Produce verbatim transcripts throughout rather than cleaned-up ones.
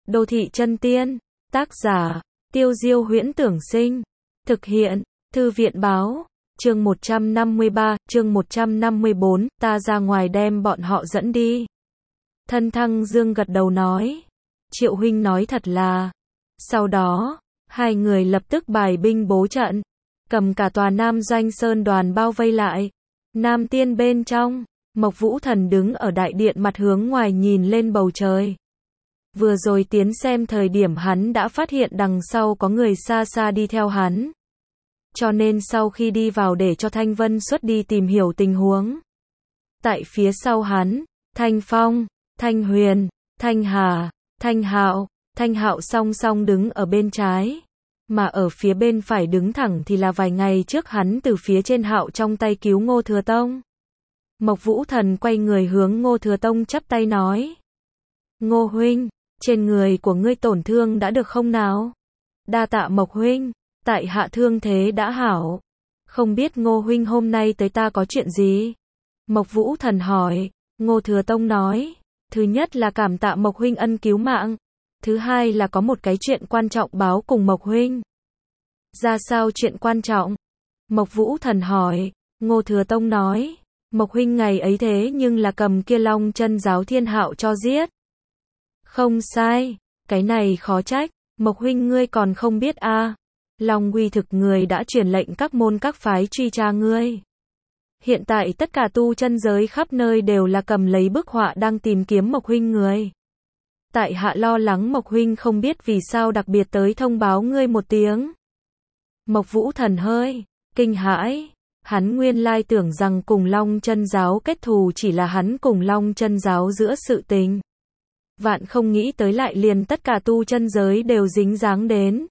Đô thị chân tiên, tác giả, Tiêu Diêu Huyễn Tưởng Sinh, thực hiện, Thư viện Báo, chương một trăm năm mươi ba, chương một trăm năm mươi bốn, ta ra ngoài đem bọn họ dẫn đi. Thân Thăng Dương gật đầu nói, Triệu huynh nói thật là. Sau đó, hai người lập tức bài binh bố trận, cầm cả tòa Nam Doanh Sơn đoàn bao vây lại. Nam Tiên bên trong, Mộc Vũ Thần đứng ở đại điện mặt hướng ngoài nhìn lên bầu trời. Vừa rồi tiến xem thời điểm hắn đã phát hiện đằng sau có người xa xa đi theo hắn. Cho nên sau khi đi vào để cho Thanh Vân xuất đi tìm hiểu tình huống. Tại phía sau hắn, Thanh Phong, Thanh Huyền, Thanh Hà, Thanh Hạo, Thanh Hạo song song đứng ở bên trái. Mà ở phía bên phải đứng thẳng thì là vài ngày trước hắn từ phía trên Hạo trong tay cứu Ngô Thừa Tông. Mộc Vũ Thần quay người hướng Ngô Thừa Tông chắp tay nói. Ngô huynh, trên người của ngươi tổn thương đã được không nào? Đa tạ Mộc huynh, tại hạ thương thế đã hảo. Không biết Ngô huynh hôm nay tới ta có chuyện gì? Mộc Vũ Thần hỏi. Ngô Thừa Tông nói, thứ nhất là cảm tạ Mộc huynh ân cứu mạng. Thứ hai là có một cái chuyện quan trọng báo cùng Mộc huynh. Ra sao chuyện quan trọng? Mộc Vũ Thần hỏi. Ngô Thừa Tông nói, Mộc huynh ngày ấy thế nhưng là cầm kia Long Chân Giáo Thiên Hạo cho giết. Không sai, cái này khó trách, Mộc huynh ngươi còn không biết a? À. Long Uy Thực người đã truyền lệnh các môn các phái truy tra ngươi. Hiện tại tất cả tu chân giới khắp nơi đều là cầm lấy bức họa đang tìm kiếm Mộc huynh người. Tại hạ lo lắng Mộc huynh không biết vì sao đặc biệt tới thông báo ngươi một tiếng. Mộc Vũ Thần hơi kinh hãi, hắn nguyên lai tưởng rằng cùng Long Chân Giáo kết thù chỉ là hắn cùng Long Chân Giáo giữa sự tình. Vạn không nghĩ tới lại liền tất cả tu chân giới đều dính dáng đến.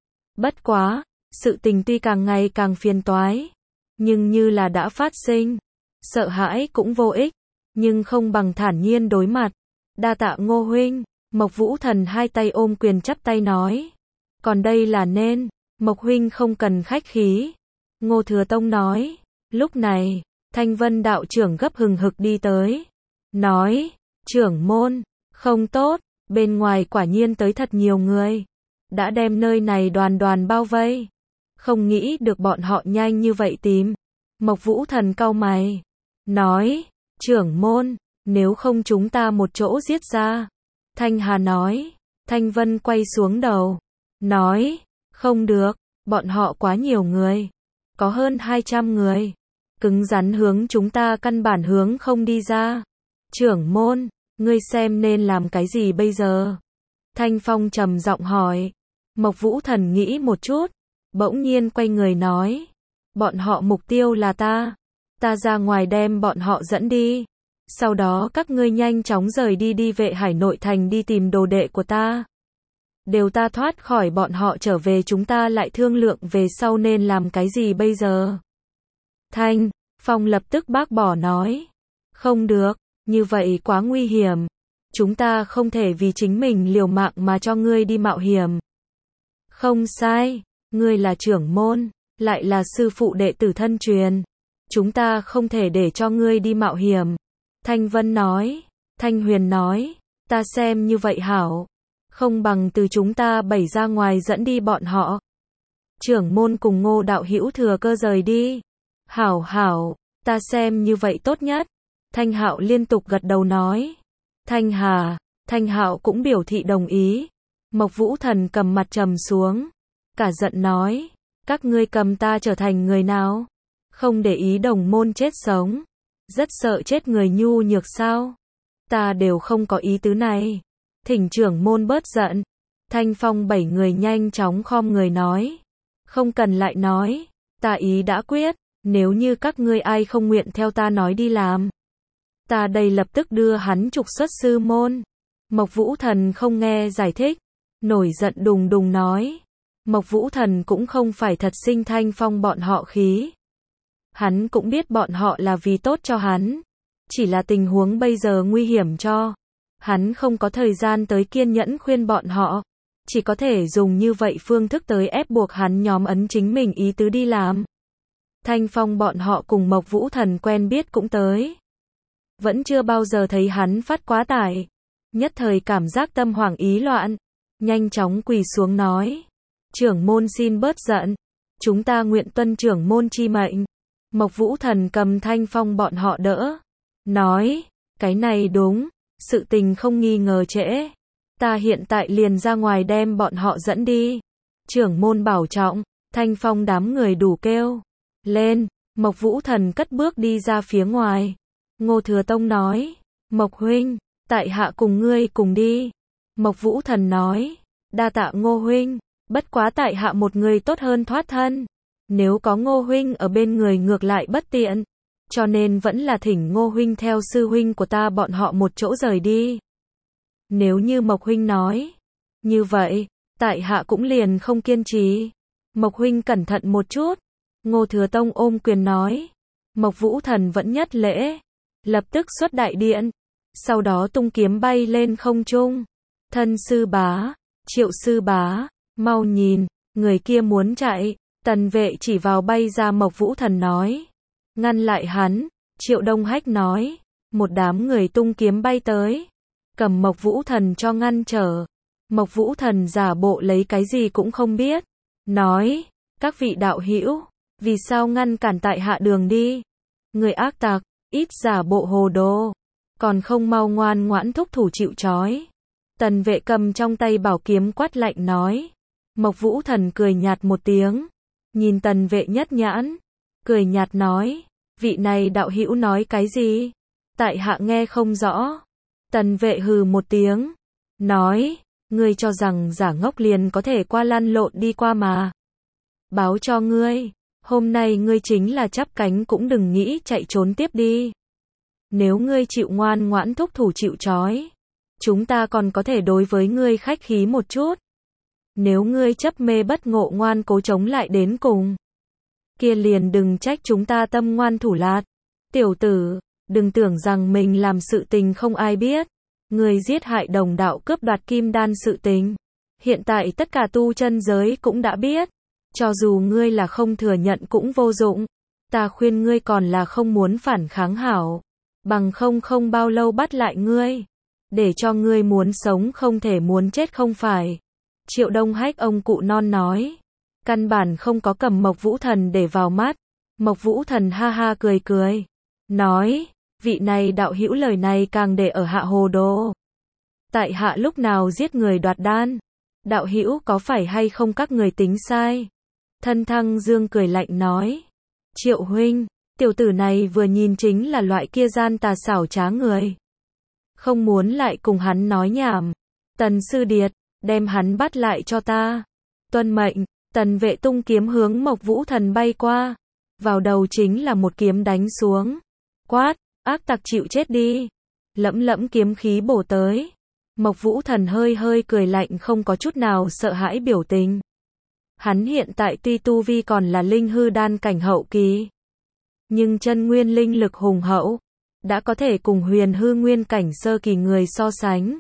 Bất quá, sự tình tuy càng ngày càng phiền toái, nhưng như là đã phát sinh, sợ hãi cũng vô ích, nhưng không bằng thản nhiên đối mặt. Đa tạ Ngô huynh, Mộc Vũ Thần hai tay ôm quyền chắp tay nói. Còn đây là nên, Mộc huynh không cần khách khí. Ngô Thừa Tông nói. Lúc này, Thanh Vân đạo trưởng gấp hừng hực đi tới. Nói, trưởng môn, không tốt, bên ngoài quả nhiên tới thật nhiều người. Đã đem nơi này đoàn đoàn bao vây. Không nghĩ được bọn họ nhanh như vậy tìm. Mộc Vũ Thần cau mày. Nói, trưởng môn, nếu không chúng ta một chỗ giết ra. Thanh Hà nói. Thanh Vân quay xuống đầu. Nói, không được, bọn họ quá nhiều người. Có hơn hai trăm người. Cứng rắn hướng chúng ta căn bản hướng không đi ra. Trưởng môn, ngươi xem nên làm cái gì bây giờ? Thanh Phong trầm giọng hỏi. Mộc Vũ Thần nghĩ một chút, bỗng nhiên quay người nói. Bọn họ mục tiêu là ta. Ta ra ngoài đem bọn họ dẫn đi. Sau đó các ngươi nhanh chóng rời đi đi Vệ Hải nội thành đi tìm đồ đệ của ta. Đều ta thoát khỏi bọn họ trở về chúng ta lại thương lượng về sau nên làm cái gì bây giờ. Thanh Phong lập tức bác bỏ nói. Không được, như vậy quá nguy hiểm. Chúng ta không thể vì chính mình liều mạng mà cho ngươi đi mạo hiểm. Không sai, ngươi là trưởng môn, lại là sư phụ đệ tử thân truyền. Chúng ta không thể để cho ngươi đi mạo hiểm. Thanh Vân nói. Thanh Huyền nói. Ta xem như vậy hảo. Không bằng từ chúng ta bảy ra ngoài dẫn đi bọn họ. Trưởng môn cùng Ngô đạo hữu thừa cơ rời đi. Hảo hảo, ta xem như vậy tốt nhất. Thanh Hạo liên tục gật đầu nói. Thanh Hà, Thanh Hạo cũng biểu thị đồng ý. Mộc Vũ Thần cầm mặt trầm xuống. Cả giận nói. Các ngươi cầm ta trở thành người nào? Không để ý đồng môn chết sống. Rất sợ chết người nhu nhược sao? Ta đều không có ý tứ này. Thỉnh trưởng môn bớt giận. Thanh Phong bảy người nhanh chóng khom người nói. Không cần lại nói. Ta ý đã quyết. Nếu như các ngươi ai không nguyện theo ta nói đi làm. Ta đây lập tức đưa hắn trục xuất sư môn. Mộc Vũ Thần không nghe giải thích. Nổi giận đùng đùng nói. Mộc Vũ Thần cũng không phải thật sinh Thanh Phong bọn họ khí. Hắn cũng biết bọn họ là vì tốt cho hắn. Chỉ là tình huống bây giờ nguy hiểm cho. Hắn không có thời gian tới kiên nhẫn khuyên bọn họ. Chỉ có thể dùng như vậy phương thức tới ép buộc hắn nhóm ấn chính mình ý tứ đi làm. Thanh Phong bọn họ cùng Mộc Vũ Thần quen biết cũng tới. Vẫn chưa bao giờ thấy hắn phát quá tải. Nhất thời cảm giác tâm hoảng ý loạn. nhanh chóng quỳ xuống nói. Trưởng môn xin bớt giận, chúng ta nguyện tuân trưởng môn chi mệnh. Mộc Vũ Thần cầm Thanh Phong bọn họ đỡ, nói, cái này đúng, sự tình không nghi ngờ trễ. Ta hiện tại liền ra ngoài đem bọn họ dẫn đi. Trưởng môn bảo trọng, Thanh Phong đám người đủ kêu. Lên, Mộc Vũ Thần cất bước đi ra phía ngoài. Ngô Thừa Tông nói, Mộc huynh, tại hạ cùng ngươi cùng đi. Mộc Vũ Thần nói, đa tạ Ngô huynh, bất quá tại hạ một người tốt hơn thoát thân. Nếu có Ngô huynh ở bên người ngược lại bất tiện, cho nên vẫn là thỉnh Ngô huynh theo sư huynh của ta bọn họ một chỗ rời đi. Nếu như Mộc huynh nói, như vậy, tại hạ cũng liền không kiên trì. Mộc huynh cẩn thận một chút. Ngô Thừa Tông ôm quyền nói. Mộc Vũ Thần vẫn nhất lễ, lập tức xuất đại điện, sau đó tung kiếm bay lên không trung. Thân sư bá, Triệu sư bá, mau nhìn, người kia muốn chạy. Tần Vệ chỉ vào bay ra Mộc Vũ Thần nói. Ngăn lại hắn. Triệu Đông Hách nói. Một đám người tung kiếm bay tới, cầm Mộc Vũ Thần cho ngăn trở. Mộc Vũ Thần giả bộ lấy cái gì cũng không biết, nói, các vị đạo hữu, vì sao ngăn cản tại hạ đường đi? Người ác tặc, ít giả bộ hồ đồ, còn không mau ngoan ngoãn thúc thủ chịu trói. Tần Vệ cầm trong tay bảo kiếm quát lạnh nói. Mộc Vũ Thần cười nhạt một tiếng, nhìn Tần Vệ nhất nhãn, cười nhạt nói, vị này đạo hữu nói cái gì? Tại hạ nghe không rõ. Tần Vệ hừ một tiếng, nói, ngươi cho rằng giả ngốc liền có thể qua lăn lộn đi qua mà. Báo cho ngươi, hôm nay ngươi chính là chắp cánh cũng đừng nghĩ chạy trốn tiếp đi. Nếu ngươi chịu ngoan ngoãn thúc thủ chịu trói, chúng ta còn có thể đối với ngươi khách khí một chút. Nếu ngươi chấp mê bất ngộ ngoan cố chống lại đến cùng, kia liền đừng trách chúng ta tâm ngoan thủ lạt. Tiểu tử, đừng tưởng rằng mình làm sự tình không ai biết. Ngươi giết hại đồng đạo cướp đoạt kim đan sự tình, hiện tại tất cả tu chân giới cũng đã biết. Cho dù ngươi là không thừa nhận cũng vô dụng. Ta khuyên ngươi còn là không muốn phản kháng hảo, bằng không không bao lâu bắt lại ngươi, để cho ngươi muốn sống không thể muốn chết không phải. Triệu Đông Hách ông cụ non nói, căn bản không có cầm Mộc Vũ Thần để vào mắt. Mộc Vũ Thần ha ha cười cười, nói, vị này đạo hữu lời này càng để ở hạ hồ đồ. Tại hạ lúc nào giết người đoạt đan? Đạo hữu có phải hay không các người tính sai? Thân Thăng Dương cười lạnh nói, Triệu huynh, tiểu tử này vừa nhìn chính là loại kia gian tà xảo trá người. Không muốn lại cùng hắn nói nhảm. Tần Sư Điệt, đem hắn bắt lại cho ta. Tuân mệnh. Tần Vệ tung kiếm hướng Mộc Vũ Thần bay qua, vào đầu chính là một kiếm đánh xuống. Quát, ác tặc chịu chết đi. Lẫm lẫm kiếm khí bổ tới. Mộc Vũ Thần hơi hơi cười lạnh không có chút nào sợ hãi biểu tình. Hắn hiện tại tuy tu vi còn là linh hư đan cảnh hậu kỳ, nhưng chân nguyên linh lực hùng hậu, đã có thể cùng huyền hư nguyên cảnh sơ kỳ người so sánh.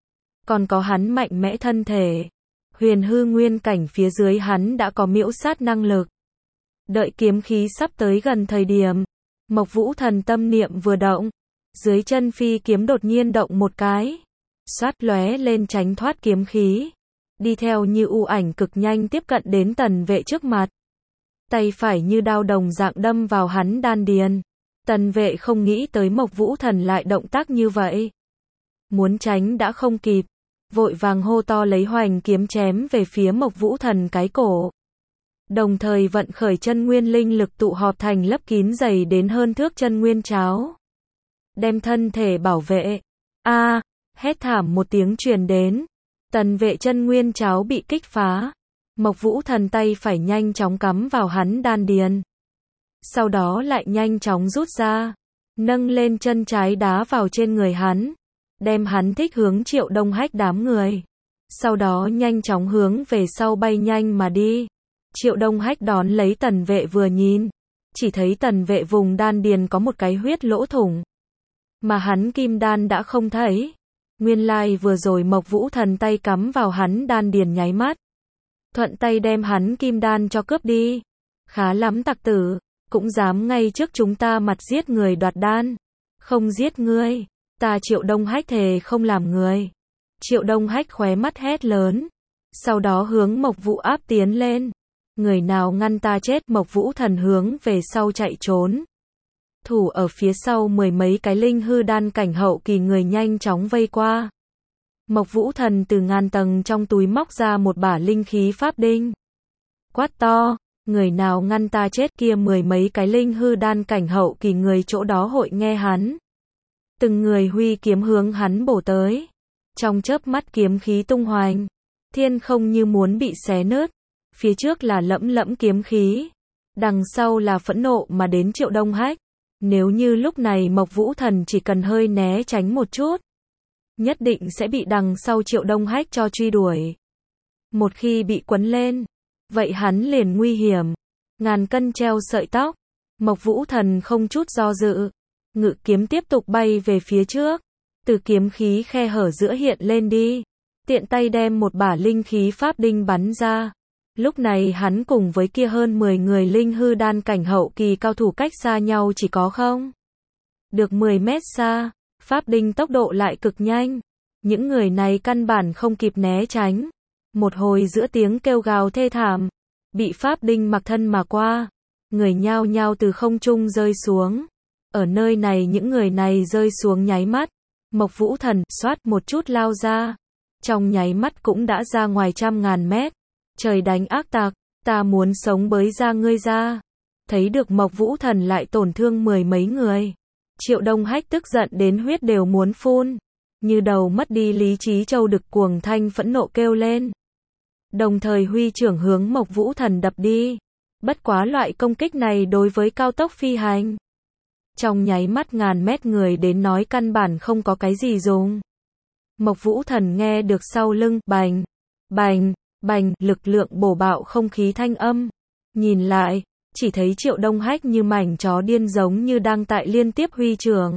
Còn có hắn mạnh mẽ thân thể, huyền hư nguyên cảnh phía dưới hắn đã có miễu sát năng lực. Đợi kiếm khí sắp tới gần thời điểm, Mộc Vũ Thần tâm niệm vừa động, dưới chân phi kiếm đột nhiên động một cái, xoát lóe lên tránh thoát kiếm khí, đi theo như u ảnh cực nhanh tiếp cận đến Tần Vệ trước mặt. Tay phải như đao đồng dạng đâm vào hắn đan điền. Tần Vệ không nghĩ tới Mộc Vũ Thần lại động tác như vậy. Muốn tránh đã không kịp, vội vàng hô to lấy hoành kiếm chém về phía Mộc Vũ Thần cái cổ. Đồng thời vận khởi chân nguyên linh lực tụ họp thành lấp kín dày đến hơn thước chân nguyên cháo, đem thân thể bảo vệ. A, à, hét thảm một tiếng truyền đến. Tần Vệ chân nguyên cháo bị kích phá. Mộc Vũ Thần tay phải nhanh chóng cắm vào hắn đan điền, sau đó lại nhanh chóng rút ra, nâng lên chân trái đá vào trên người hắn, đem hắn thích hướng Triệu Đông Hách đám người. Sau đó nhanh chóng hướng về sau bay nhanh mà đi. Triệu Đông Hách đón lấy Tần Vệ vừa nhìn, chỉ thấy Tần Vệ vùng đan điền có một cái huyết lỗ thủng, mà hắn kim đan đã không thấy. Nguyên lai vừa rồi Mộc Vũ Thần tay cắm vào hắn đan điền nháy mắt, thuận tay đem hắn kim đan cho cướp đi. Khá lắm tặc tử, cũng dám ngay trước chúng ta mặt giết người đoạt đan. Không giết ngươi, ta Triệu Đông Hách thề không làm người. Triệu Đông Hách khóe mắt hét lớn, sau đó hướng Mộc Vũ áp tiến lên. Người nào ngăn ta chết, Mộc Vũ Thần hướng về sau chạy trốn. Thủ ở phía sau mười mấy cái linh hư đan cảnh hậu kỳ người nhanh chóng vây qua. Mộc Vũ Thần từ ngàn tầng trong túi móc ra một bả linh khí pháp đinh. Quát to, người nào ngăn ta chết, kia mười mấy cái linh hư đan cảnh hậu kỳ người chỗ đó hội nghe hắn. Từng người huy kiếm hướng hắn bổ tới. Trong chớp mắt kiếm khí tung hoành, thiên không như muốn bị xé nứt. Phía trước là lẫm lẫm kiếm khí, đằng sau là phẫn nộ mà đến Triệu Đông Hách. Nếu như lúc này Mộc Vũ Thần chỉ cần hơi né tránh một chút, nhất định sẽ bị đằng sau Triệu Đông Hách cho truy đuổi. Một khi bị quấn lên, vậy hắn liền nguy hiểm. Ngàn cân treo sợi tóc, Mộc Vũ Thần không chút do dự, ngự kiếm tiếp tục bay về phía trước. Từ kiếm khí khe hở giữa hiện lên đi, tiện tay đem một bả linh khí pháp đinh bắn ra. Lúc này hắn cùng với kia hơn mười người linh hư đan cảnh hậu kỳ cao thủ cách xa nhau chỉ có không được mười mét xa, pháp đinh tốc độ lại cực nhanh. Những người này căn bản không kịp né tránh. Một hồi giữa tiếng kêu gào thê thảm, bị pháp đinh mặc thân mà qua, người nhao nhao từ không trung rơi xuống. Ở nơi này những người này rơi xuống nháy mắt, Mộc Vũ Thần xoát một chút lao ra, trong nháy mắt cũng đã ra ngoài trăm ngàn mét. Trời đánh ác tặc, ta muốn sống bới ra ngươi ra. Thấy được Mộc Vũ Thần lại tổn thương mười mấy người, Triệu Đông Hách tức giận đến huyết đều muốn phun, như đầu mất đi lý trí trâu đực cuồng thanh phẫn nộ kêu lên. Đồng thời huy trưởng hướng Mộc Vũ Thần đập đi. Bất quá loại công kích này đối với cao tốc phi hành, trong nháy mắt ngàn mét người đến nói căn bản không có cái gì dùng. Mộc Vũ Thần nghe được sau lưng, bành, bành, bành, lực lượng bổ bạo không khí thanh âm. Nhìn lại, chỉ thấy Triệu Đông Hách như mảnh chó điên giống như đang tại liên tiếp huy trưởng.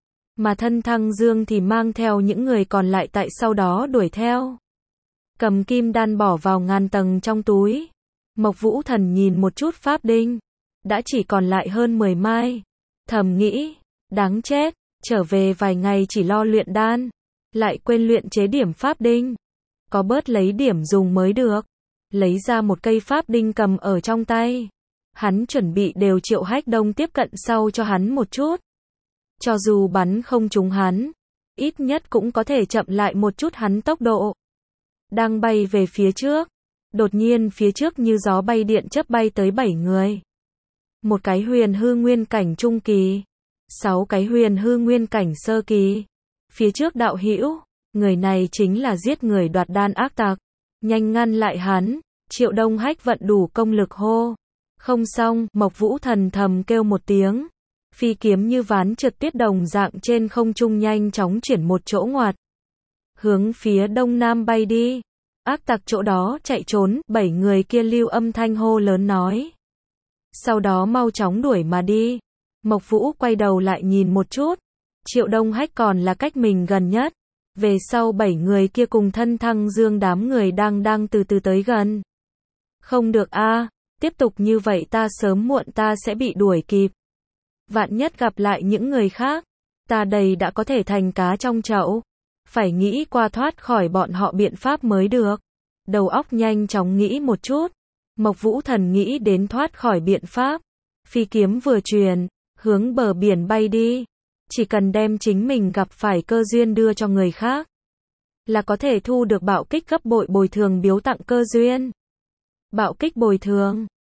Mà thân Thăng Dương thì mang theo những người còn lại tại sau đó đuổi theo. Cầm kim đan bỏ vào ngàn tầng trong túi. Mộc Vũ Thần nhìn một chút pháp đinh, đã chỉ còn lại hơn mười mai. Thầm nghĩ, đáng chết, trở về vài ngày chỉ lo luyện đan, lại quên luyện chế điểm pháp đinh. Có bớt lấy điểm dùng mới được. Lấy ra một cây pháp đinh cầm ở trong tay. Hắn chuẩn bị đều Triệu Hách Đông tiếp cận sau cho hắn một chút. Cho dù bắn không trúng hắn, ít nhất cũng có thể chậm lại một chút hắn tốc độ. Đang bay về phía trước, đột nhiên phía trước như gió bay điện chớp bay tới bảy người. Một cái huyền hư nguyên cảnh trung kỳ, sáu cái huyền hư nguyên cảnh sơ kỳ. Phía trước đạo hữu, người này chính là giết người đoạt đan ác tặc. Nhanh ngăn lại hắn. Triệu Đông Hách vận đủ công lực hô. Không xong, Mộc Vũ Thần thầm kêu một tiếng. Phi kiếm như ván trượt tuyết đồng dạng trên không trung nhanh chóng chuyển một chỗ ngoặt. Hướng phía đông nam bay đi. Ác tặc chỗ đó chạy trốn, bảy người kia lưu âm thanh hô lớn nói. Sau đó mau chóng đuổi mà đi. Mộc Vũ quay đầu lại nhìn một chút. Triệu Đông Hách còn là cách mình gần nhất. Về sau bảy người kia cùng thân Thăng Dương đám người đang đang từ từ tới gần. Không được a, à, tiếp tục như vậy ta sớm muộn ta sẽ bị đuổi kịp. Vạn nhất gặp lại những người khác, ta đây đã có thể thành cá trong chậu. Phải nghĩ qua thoát khỏi bọn họ biện pháp mới được. Đầu óc nhanh chóng nghĩ một chút. Mộc Vũ Thần nghĩ đến thoát khỏi biện pháp. Phi kiếm vừa truyền, hướng bờ biển bay đi. Chỉ cần đem chính mình gặp phải cơ duyên đưa cho người khác, là có thể thu được bạo kích gấp bội bồi thường biếu tặng cơ duyên. Bạo kích bồi thường.